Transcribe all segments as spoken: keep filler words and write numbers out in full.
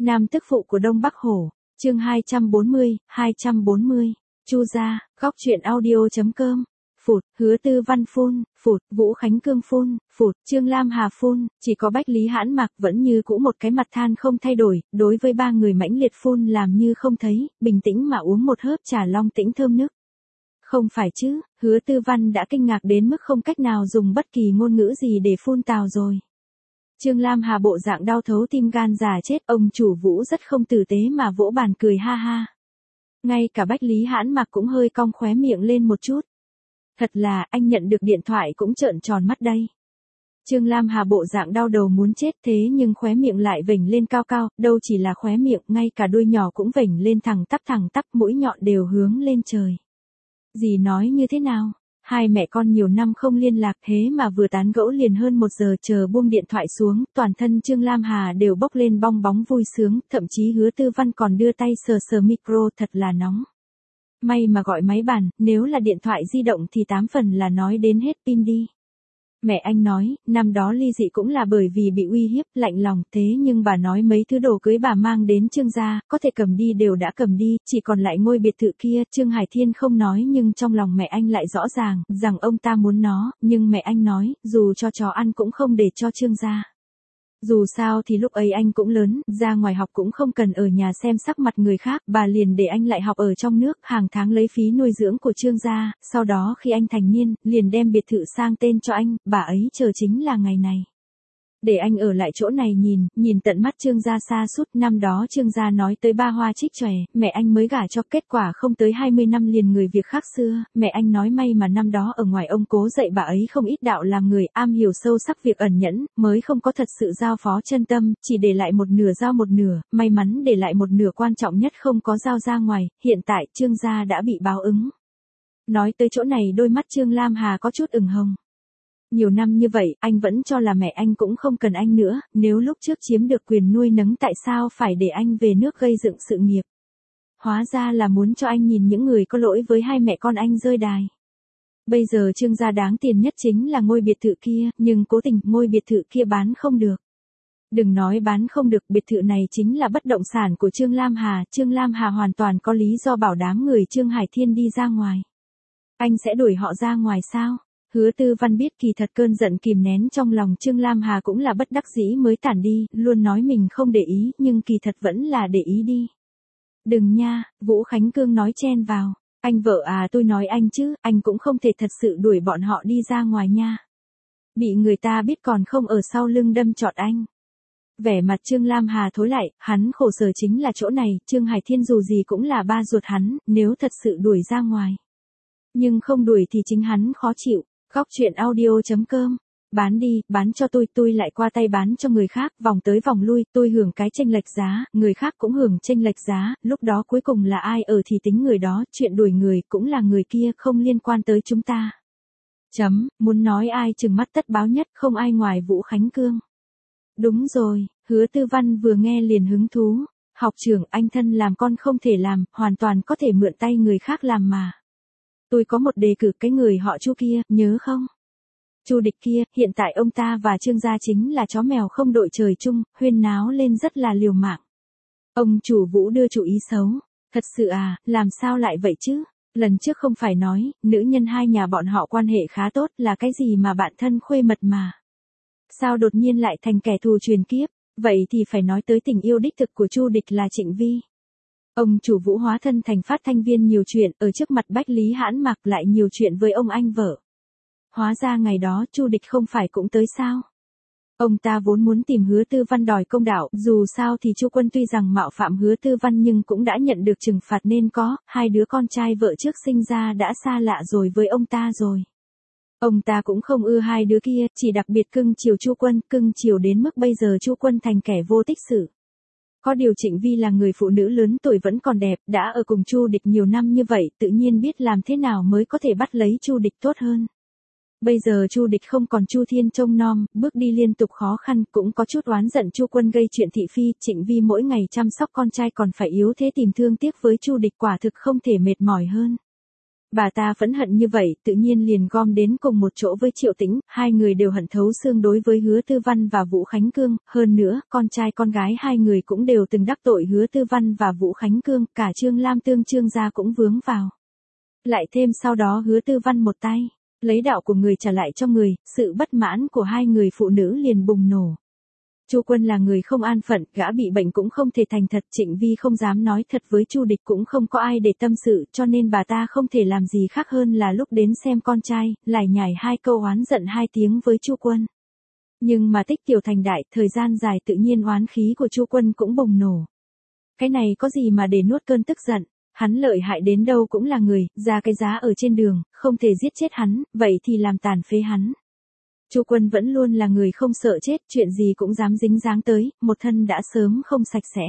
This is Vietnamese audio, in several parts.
Nam tức phụ của Đông Bắc Hổ, chương hai trăm bốn mươi, hai trăm bốn mươi. Chu gia, góc truyện audio.com. Phụt, Hứa Tư Văn phun, phụt, Vũ Khánh Cương phun, phụt, Trương Lam Hà phun, chỉ có Bách Lý Hãn Mạc vẫn như cũ một cái mặt than không thay đổi, đối với ba người mãnh liệt phun làm như không thấy, bình tĩnh mà uống một hớp trà long tĩnh thơm nức. Không phải chứ, Hứa Tư Văn đã kinh ngạc đến mức không cách nào dùng bất kỳ ngôn ngữ gì để phun tào rồi. Trương Lam Hà bộ dạng đau thấu tim gan già chết, ông chủ Vũ rất không tử tế mà vỗ bàn cười ha ha. Ngay cả Bách Lý Hãn Mạc cũng hơi cong khóe miệng lên một chút. Thật là, anh nhận được điện thoại cũng trợn tròn mắt đây. Trương Lam Hà bộ dạng đau đầu muốn chết thế nhưng khóe miệng lại vểnh lên cao cao, đâu chỉ là khóe miệng, ngay cả đuôi nhỏ cũng vểnh lên thẳng tắp thẳng tắp, mũi nhọn đều hướng lên trời. Dì nói như thế nào? Hai mẹ con nhiều năm không liên lạc thế mà vừa tán gẫu liền hơn một giờ chờ buông điện thoại xuống, toàn thân Trương Lam Hà đều bốc lên bong bóng vui sướng, thậm chí Hứa Tư Văn còn đưa tay sờ sờ micro, thật là nóng. May mà gọi máy bàn, nếu là điện thoại di động thì tám phần là nói đến hết pin đi. Mẹ anh nói, năm đó ly dị cũng là bởi vì bị uy hiếp, lạnh lòng, thế nhưng bà nói mấy thứ đồ cưới bà mang đến Trương gia, có thể cầm đi đều đã cầm đi, chỉ còn lại ngôi biệt thự kia, Trương Hải Thiên không nói nhưng trong lòng mẹ anh lại rõ ràng, rằng ông ta muốn nó, nhưng mẹ anh nói, dù cho chó ăn cũng không để cho Trương gia. Dù sao thì lúc ấy anh cũng lớn, ra ngoài học cũng không cần ở nhà xem sắc mặt người khác, bà liền để anh lại học ở trong nước, hàng tháng lấy phí nuôi dưỡng của Trương gia, sau đó khi anh thành niên, liền đem biệt thự sang tên cho anh, bà ấy chờ chính là ngày này. Để anh ở lại chỗ này nhìn, nhìn tận mắt Trương gia sa sút, năm đó Trương gia nói tới ba hoa trích chòe, mẹ anh mới gả cho, kết quả không tới hai mươi năm liền người việc khác xưa, mẹ anh nói may mà năm đó ở ngoài ông cố dạy bà ấy không ít đạo làm người, am hiểu sâu sắc việc ẩn nhẫn, mới không có thật sự giao phó chân tâm, chỉ để lại một nửa giao một nửa, may mắn để lại một nửa quan trọng nhất không có giao ra ngoài, hiện tại Trương gia đã bị báo ứng. Nói tới chỗ này đôi mắt Trương Lam Hà có chút ửng hồng. Nhiều năm như vậy, anh vẫn cho là mẹ anh cũng không cần anh nữa, nếu lúc trước chiếm được quyền nuôi nấng tại sao phải để anh về nước gây dựng sự nghiệp. Hóa ra là muốn cho anh nhìn những người có lỗi với hai mẹ con anh rơi đài. Bây giờ Trương gia đáng tiền nhất chính là ngôi biệt thự kia, nhưng cố tình ngôi biệt thự kia bán không được. Đừng nói bán không được, biệt thự này chính là bất động sản của Trương Lam Hà, Trương Lam Hà hoàn toàn có lý do bảo đám người Trương Hải Thiên đi ra ngoài. Anh sẽ đuổi họ ra ngoài sao? Hứa Tư Văn biết kỳ thật cơn giận kìm nén trong lòng Trương Lam Hà cũng là bất đắc dĩ mới tản đi, luôn nói mình không để ý, nhưng kỳ thật vẫn là để ý đi. Đừng nha, Vũ Khánh Cương nói chen vào, anh vợ à tôi nói anh chứ, anh cũng không thể thật sự đuổi bọn họ đi ra ngoài nha. Bị người ta biết còn không ở sau lưng đâm trọt anh. Vẻ mặt Trương Lam Hà thối lại, hắn khổ sở chính là chỗ này, Trương Hải Thiên dù gì cũng là ba ruột hắn, nếu thật sự đuổi ra ngoài. Nhưng không đuổi thì chính hắn khó chịu. Góc truyện audio.com. Bán đi, bán cho tôi, tôi lại qua tay bán cho người khác, vòng tới vòng lui, tôi hưởng cái chênh lệch giá, người khác cũng hưởng chênh lệch giá, lúc đó cuối cùng là ai ở thì tính người đó, chuyện đuổi người cũng là người kia, không liên quan tới chúng ta. Chấm, muốn nói ai trừng mắt tất báo nhất, không ai ngoài Vũ Khánh Cương. Đúng rồi, Hứa Tư Văn vừa nghe liền hứng thú. Học trưởng, anh thân làm con không thể làm, hoàn toàn có thể mượn tay người khác làm mà. Tôi có một đề cử, cái người họ Chu kia, nhớ không? Chu Địch kia, hiện tại ông ta và Trương gia chính là chó mèo không đội trời chung, huyên náo lên rất là liều mạng. Ông chủ Vũ đưa chủ ý xấu. Thật sự à, làm sao lại vậy chứ? Lần trước không phải nói, nữ nhân hai nhà bọn họ quan hệ khá tốt, là cái gì mà bạn thân khuê mật mà. Sao đột nhiên lại thành kẻ thù truyền kiếp? Vậy thì phải nói tới tình yêu đích thực của Chu Địch là Trịnh Vi. Ông chủ Vũ hóa thân thành phát thanh viên nhiều chuyện, ở trước mặt Bách Lý Hãn Mạc lại nhiều chuyện với ông anh vợ. Hóa ra ngày đó Chu Địch không phải cũng tới sao? Ông ta vốn muốn tìm Hứa Tư Văn đòi công đạo, dù sao thì Chu Quân tuy rằng mạo phạm Hứa Tư Văn nhưng cũng đã nhận được trừng phạt nên có, hai đứa con trai vợ trước sinh ra đã xa lạ rồi với ông ta rồi. Ông ta cũng không ưa hai đứa kia, chỉ đặc biệt cưng chiều Chu Quân, cưng chiều đến mức bây giờ Chu Quân thành kẻ vô tích sự. Có điều Trịnh Vi là người phụ nữ lớn tuổi vẫn còn đẹp, đã ở cùng Chu Địch nhiều năm như vậy, tự nhiên biết làm thế nào mới có thể bắt lấy Chu Địch tốt hơn. Bây giờ Chu Địch không còn Chu Thiên trông nom, bước đi liên tục khó khăn, cũng có chút oán giận Chu Quân gây chuyện thị phi, Trịnh Vi mỗi ngày chăm sóc con trai còn phải yếu thế tìm thương tiếc với Chu Địch, quả thực không thể mệt mỏi hơn. Bà ta phẫn hận như vậy, tự nhiên liền gom đến cùng một chỗ với Triệu Tĩnh, hai người đều hận thấu xương đối với Hứa Tư Văn và Vũ Khánh Cương, hơn nữa, con trai con gái hai người cũng đều từng đắc tội Hứa Tư Văn và Vũ Khánh Cương, cả Trương Lam Tương Trương gia cũng vướng vào. Lại thêm sau đó Hứa Tư Văn một tay, lấy đạo của người trả lại cho người, sự bất mãn của hai người phụ nữ liền bùng nổ. Chu Quân là người không an phận, gã bị bệnh cũng không thể thành thật, Trịnh Vi không dám nói thật với Chu Địch cũng không có ai để tâm sự, cho nên bà ta không thể làm gì khác hơn là lúc đến xem con trai, lải nhải hai câu oán giận hai tiếng với Chu Quân. Nhưng mà tích tiểu thành đại, thời gian dài tự nhiên oán khí của Chu Quân cũng bùng nổ. Cái này có gì mà để nuốt cơn tức giận, hắn lợi hại đến đâu cũng là người, ra cái giá ở trên đường, không thể giết chết hắn, vậy thì làm tàn phế hắn. Chu Quân vẫn luôn là người không sợ chết, chuyện gì cũng dám dính dáng tới, một thân đã sớm không sạch sẽ.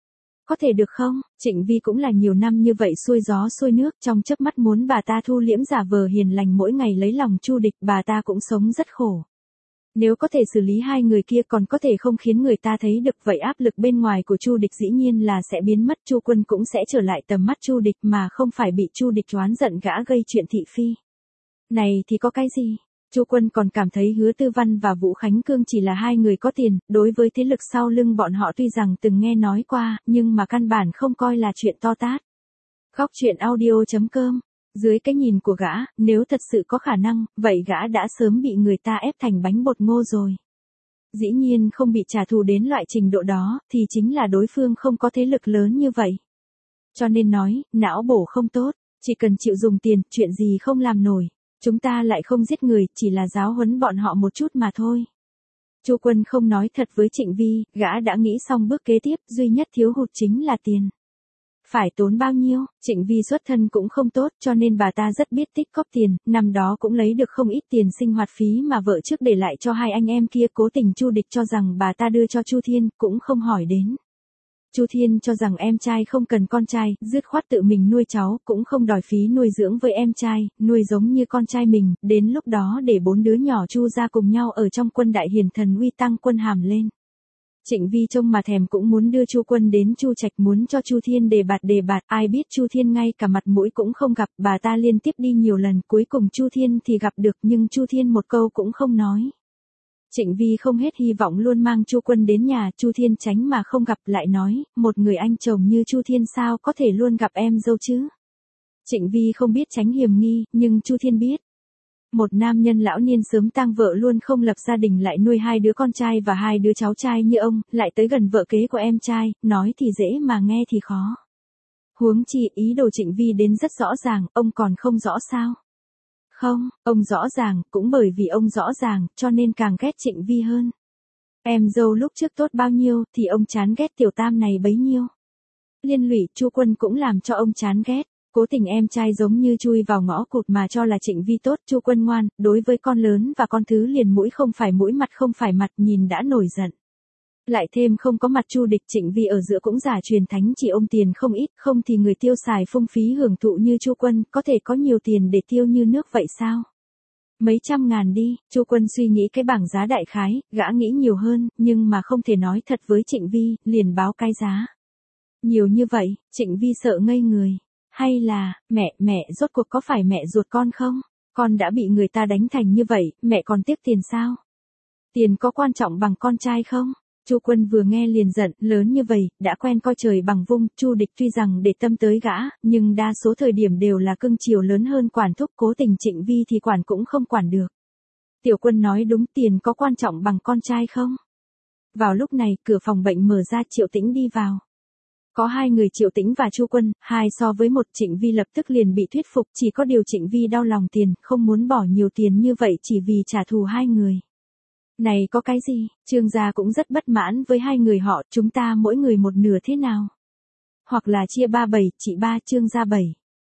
Có thể được không? Trịnh Vi cũng là nhiều năm như vậy xuôi gió xuôi nước, trong chớp mắt muốn bà ta thu liễm giả vờ hiền lành mỗi ngày lấy lòng Chu Địch, bà ta cũng sống rất khổ. Nếu có thể xử lý hai người kia còn có thể không khiến người ta thấy được, vậy áp lực bên ngoài của Chu Địch dĩ nhiên là sẽ biến mất, Chu Quân cũng sẽ trở lại tầm mắt Chu Địch mà không phải bị Chu Địch oán giận gã gây chuyện thị phi. Này thì có cái gì? Chu Quân còn cảm thấy Hứa Tư Văn và Vũ Khánh Cương chỉ là hai người có tiền, đối với thế lực sau lưng bọn họ tuy rằng từng nghe nói qua, nhưng mà căn bản không coi là chuyện to tát. Góc truyện audio chấm com. Dưới cái nhìn của gã, nếu thật sự có khả năng, vậy gã đã sớm bị người ta ép thành bánh bột ngô rồi. Dĩ nhiên không bị trả thù đến loại trình độ đó, thì chính là đối phương không có thế lực lớn như vậy. Cho nên nói, não bổ không tốt, chỉ cần chịu dùng tiền, chuyện gì không làm nổi. Chúng ta lại không giết người, chỉ là giáo huấn bọn họ một chút mà thôi. Chu Quân không nói thật với Trịnh Vi, gã đã nghĩ xong bước kế tiếp, duy nhất thiếu hụt chính là tiền. Phải tốn bao nhiêu? Trịnh Vi xuất thân cũng không tốt, cho nên bà ta rất biết tích cóp tiền, năm đó cũng lấy được không ít tiền sinh hoạt phí mà vợ trước để lại cho hai anh em kia, cố tình Chu Địch cho rằng bà ta đưa cho Chu Thiên, cũng không hỏi đến. Chu Thiên cho rằng em trai không cần con trai, dứt khoát tự mình nuôi cháu, cũng không đòi phí nuôi dưỡng với em trai, nuôi giống như con trai mình, đến lúc đó để bốn đứa nhỏ Chu ra cùng nhau ở trong quân đại hiền thần uy tăng quân hàm lên. Trịnh Vi trông mà thèm cũng muốn đưa Chu Quân đến Chu Trạch, muốn cho Chu Thiên đề bạt đề bạt, ai biết Chu Thiên ngay cả mặt mũi cũng không gặp, bà ta liên tiếp đi nhiều lần, cuối cùng Chu Thiên thì gặp được nhưng Chu Thiên một câu cũng không nói. Trịnh Vi không hết hy vọng luôn mang Chu Quân đến nhà, Chu Thiên tránh mà không gặp, lại nói, một người anh chồng như Chu Thiên sao có thể luôn gặp em dâu chứ. Trịnh Vi không biết tránh hiểm nghi, nhưng Chu Thiên biết. Một nam nhân lão niên sớm tang vợ luôn không lập gia đình lại nuôi hai đứa con trai và hai đứa cháu trai như ông, lại tới gần vợ kế của em trai, nói thì dễ mà nghe thì khó. Huống chi ý đồ Trịnh Vi đến rất rõ ràng, ông còn không rõ sao? Không, ông rõ ràng, cũng bởi vì ông rõ ràng, cho nên càng ghét Trịnh Vi hơn. Em dâu lúc trước tốt bao nhiêu, thì ông chán ghét tiểu tam này bấy nhiêu. Liên lụy Chu Quân cũng làm cho ông chán ghét. Cố tình em trai giống như chui vào ngõ cụt mà cho là Trịnh Vi tốt, Chu Quân ngoan, đối với con lớn và con thứ liền mũi không phải mũi mặt không phải mặt, nhìn đã nổi giận. Lại thêm không có mặt Chu Địch, Trịnh Vi ở giữa cũng giả truyền thánh chỉ ôm tiền không ít, không thì người tiêu xài phung phí hưởng thụ như Chu Quân, có thể có nhiều tiền để tiêu như nước vậy sao? Mấy trăm ngàn đi, Chu Quân suy nghĩ cái bảng giá đại khái, gã nghĩ nhiều hơn, nhưng mà không thể nói thật với Trịnh Vi, liền báo cái giá. Nhiều như vậy, Trịnh Vi sợ ngây người. Hay là, mẹ, mẹ, rốt cuộc có phải mẹ ruột con không? Con đã bị người ta đánh thành như vậy, mẹ còn tiếc tiền sao? Tiền có quan trọng bằng con trai không? Chu Quân vừa nghe liền giận, lớn như vậy, đã quen coi trời bằng vung, Chu Địch tuy rằng để tâm tới gã, nhưng đa số thời điểm đều là cưng chiều lớn hơn quản thúc, cố tình Trịnh Vi thì quản cũng không quản được. Tiểu Quân nói đúng, tiền có quan trọng bằng con trai không? Vào lúc này, cửa phòng bệnh mở ra, Triệu Tĩnh đi vào. Có hai người Triệu Tĩnh và Chu Quân, hai so với một, Trịnh Vi lập tức liền bị thuyết phục, chỉ có điều Trịnh Vi đau lòng tiền, không muốn bỏ nhiều tiền như vậy chỉ vì trả thù hai người. Này có cái gì, Trương gia cũng rất bất mãn với hai người họ, chúng ta mỗi người một nửa thế nào? Hoặc là chia ba bảy, chị ba, Trương gia bảy.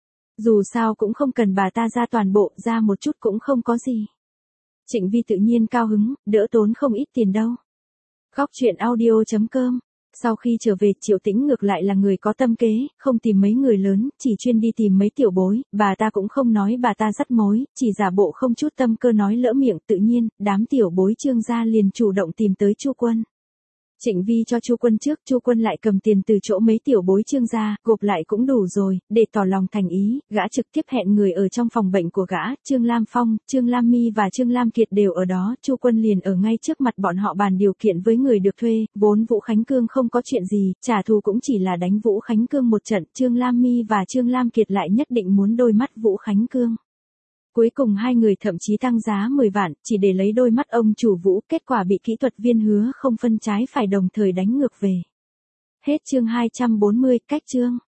Dù sao cũng không cần bà ta ra toàn bộ, ra một chút cũng không có gì. Trịnh Vi tự nhiên cao hứng, đỡ tốn không ít tiền đâu. Góc truyện audio chấm com. Sau khi trở về, Triệu Tĩnh ngược lại là người có tâm kế, không tìm mấy người lớn, chỉ chuyên đi tìm mấy tiểu bối, bà ta cũng không nói bà ta dắt mối, chỉ giả bộ không chút tâm cơ nói lỡ miệng, tự nhiên, đám tiểu bối Trương gia liền chủ động tìm tới Chu Quân. Trịnh Vi cho Chu Quân trước, Chu Quân lại cầm tiền từ chỗ mấy tiểu bối Trương gia, gộp lại cũng đủ rồi, để tỏ lòng thành ý, gã trực tiếp hẹn người ở trong phòng bệnh của gã, Trương Lam Phong, Trương Lam Mi và Trương Lam Kiệt đều ở đó, Chu Quân liền ở ngay trước mặt bọn họ bàn điều kiện với người được thuê, vốn Vũ Khánh Cương không có chuyện gì, trả thù cũng chỉ là đánh Vũ Khánh Cương một trận, Trương Lam Mi và Trương Lam Kiệt lại nhất định muốn đôi mắt Vũ Khánh Cương. Cuối cùng hai người thậm chí tăng giá mười vạn, chỉ để lấy đôi mắt ông chủ Vũ, kết quả bị kỹ thuật viên Hứa không phân trái phải đồng thời đánh ngược về. Hết chương hai trăm bốn mươi, cách chương.